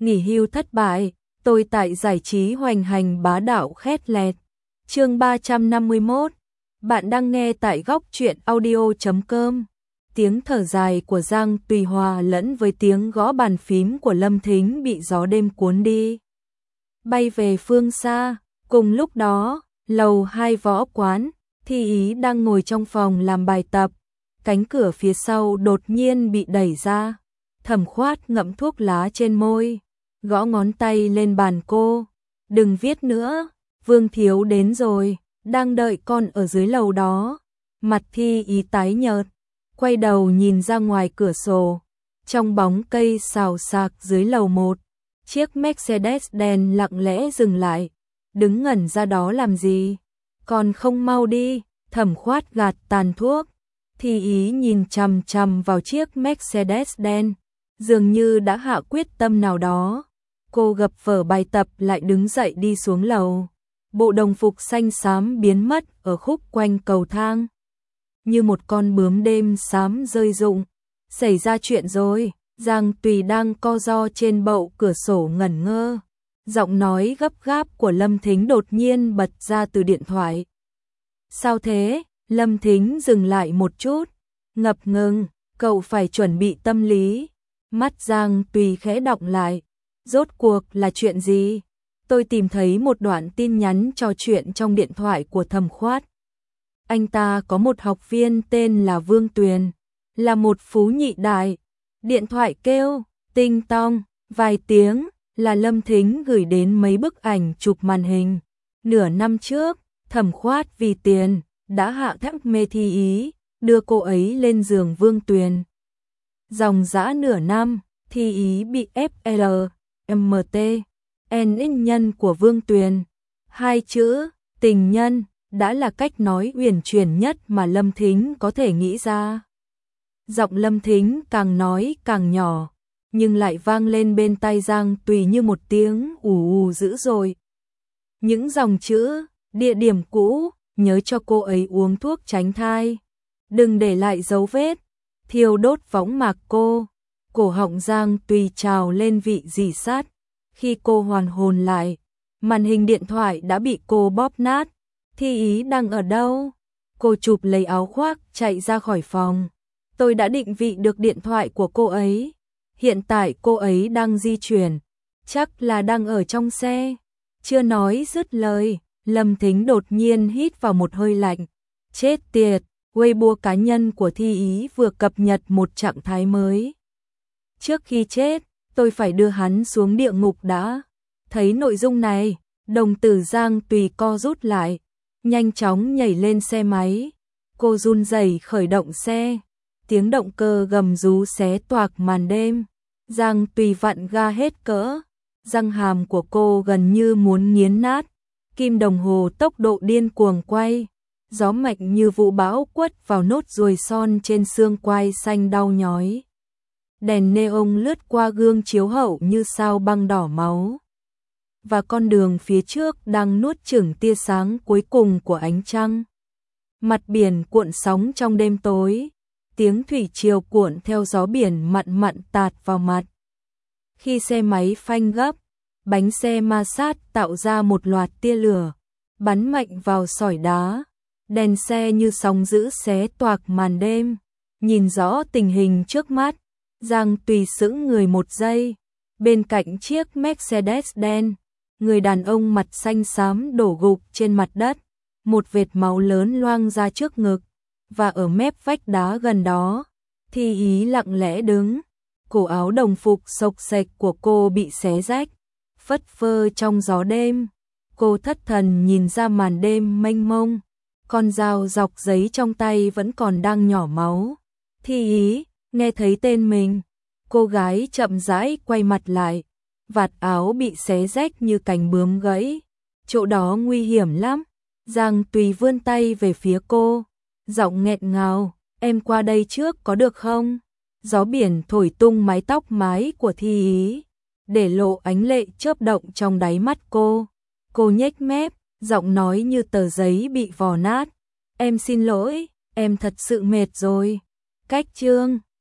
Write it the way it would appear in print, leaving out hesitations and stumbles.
nghỉ hưu thất bại, tôi tại giải trí hoành hành bá đạo khét lẹt. Chương 351. Bạn đang nghe tại góc truyện audio.com. Tiếng thở dài của Giang Tùy hòa lẫn với tiếng gõ bàn phím của Lâm Thính bị gió đêm cuốn đi, bay về phương xa. Cùng lúc đó, lầu 2 võ quán, Thi Ý đang ngồi trong phòng làm bài tập. Cánh cửa phía sau đột nhiên bị đẩy ra. Thẩm Khoát ngậm thuốc lá trên môi, gõ ngón tay lên bàn cô. Đừng viết nữa, Vương Thiếu đến rồi, đang đợi con ở dưới lầu đó. Mặt Thi Ý tái nhợt, quay đầu nhìn ra ngoài cửa sổ. Trong bóng cây xào xạc dưới lầu 1, chiếc Mercedes đen lặng lẽ dừng lại. Đứng ngẩn ra đó làm gì? Còn không mau đi. Thẩm Khoát gạt tàn thuốc. Thi Ý nhìn chằm chằm vào chiếc Mercedes đen, dường như đã hạ quyết tâm nào đó. Cô gập vở bài tập lại đứng dậy đi xuống lầu. Bộ đồng phục xanh xám biến mất ở khúc quanh cầu thang, như một con bướm đêm xám rơi rụng. Xảy ra chuyện rồi. Giang Tùy đang co ro trên bậu cửa sổ ngẩn ngơ. Giọng nói gấp gáp của Lâm Thính đột nhiên bật ra từ điện thoại. Sao thế? Lâm Thính dừng lại một chút, ngập ngừng. Cậu phải chuẩn bị tâm lý. Mắt Giang Tùy khẽ đọng lại. Rốt cuộc là chuyện gì? Tôi tìm thấy một đoạn tin nhắn trò chuyện trong điện thoại của Thẩm Khoát. Anh ta có một học viên tên là Vương Tuyền, là một phú nhị đại. Điện thoại kêu tinh tong vài tiếng, là Lâm Thính gửi đến mấy bức ảnh chụp màn hình. Nửa năm trước, Thẩm Khoát vì tiền đã hạ thấp mê Thi Ý, đưa cô ấy lên giường Vương Tuyền. Dòng dã nửa năm, Thi Ý bị FLMT, nhân của Vương Tuyền. Hai chữ tình nhân đã là cách nói uyển chuyển nhất mà Lâm Thính có thể nghĩ ra. Giọng Lâm Thính càng nói càng nhỏ, nhưng lại vang lên bên tai Giang Tùy như một tiếng ù ù dữ dội. Những dòng chữ, địa điểm cũ, nhớ cho cô ấy uống thuốc tránh thai, đừng để lại dấu vết, thiêu đốt võng mạc cô. Cổ họng Giang Tùy trào lên vị rỉ sắt. Khi cô hoàn hồn lại, màn hình điện thoại đã bị cô bóp nát. Thi Ý đang ở đâu? Cô chụp lấy áo khoác chạy ra khỏi phòng. Tôi đã định vị được điện thoại của cô ấy. Hiện tại cô ấy đang di chuyển, chắc là đang ở trong xe. Chưa nói dứt lời, Lâm Thính đột nhiên hít vào một hơi lạnh. Chết tiệt, Weibo cá nhân của Thi Ý vừa cập nhật một trạng thái mới. Trước khi chết, tôi phải đưa hắn xuống địa ngục đã. Thấy nội dung này, đồng tử Giang Tùy co rút lại, nhanh chóng nhảy lên xe máy. Cô run rẩy khởi động xe. Tiếng động cơ gầm rú xé toạc màn đêm. Giang Tùy vặn ga hết cỡ. Răng hàm của cô gần như muốn nghiến nát. Kim đồng hồ tốc độ điên cuồng quay. Gió mạnh như vũ bão quất vào nốt ruồi son trên xương quai xanh đau nhói. Đèn neon lướt qua gương chiếu hậu như sao băng đỏ máu. Và con đường phía trước đang nuốt chửng tia sáng cuối cùng của ánh trăng. Mặt biển cuộn sóng trong đêm tối. Tiếng thủy triều cuộn theo gió biển mặn mặn tạt vào mặt. Khi xe máy phanh gấp, bánh xe ma sát tạo ra một loạt tia lửa, bắn mạnh vào sỏi đá. Đèn xe như sóng dữ xé toạc màn đêm. Nhìn rõ tình hình trước mắt, Giang Tùy sững người một giây. Bên cạnh chiếc Mercedes đen, người đàn ông mặt xanh xám đổ gục trên mặt đất. Một vệt máu lớn loang ra trước ngực. Và ở mép vách đá gần đó, Thi Ý lặng lẽ đứng. Cổ áo đồng phục xộc xệch của cô bị xé rách, phất phơ trong gió đêm. Cô thất thần nhìn ra màn đêm mênh mông. Con dao dọc giấy trong tay vẫn còn đang nhỏ máu. Thi Ý, nghe thấy tên mình. Cô gái chậm rãi quay mặt lại. Vạt áo bị xé rách như cành bướm gãy. Chỗ đó nguy hiểm lắm. Giang Tùy vươn tay về phía cô. Giọng nghẹn ngào, em qua đây trước có được không? Gió biển thổi tung mái tóc mái của Thi Ý, để lộ ánh lệ chớp động trong đáy mắt cô. Cô nhếch mép, giọng nói như tờ giấy bị vò nát. Em xin lỗi, em thật sự mệt rồi. Cách chương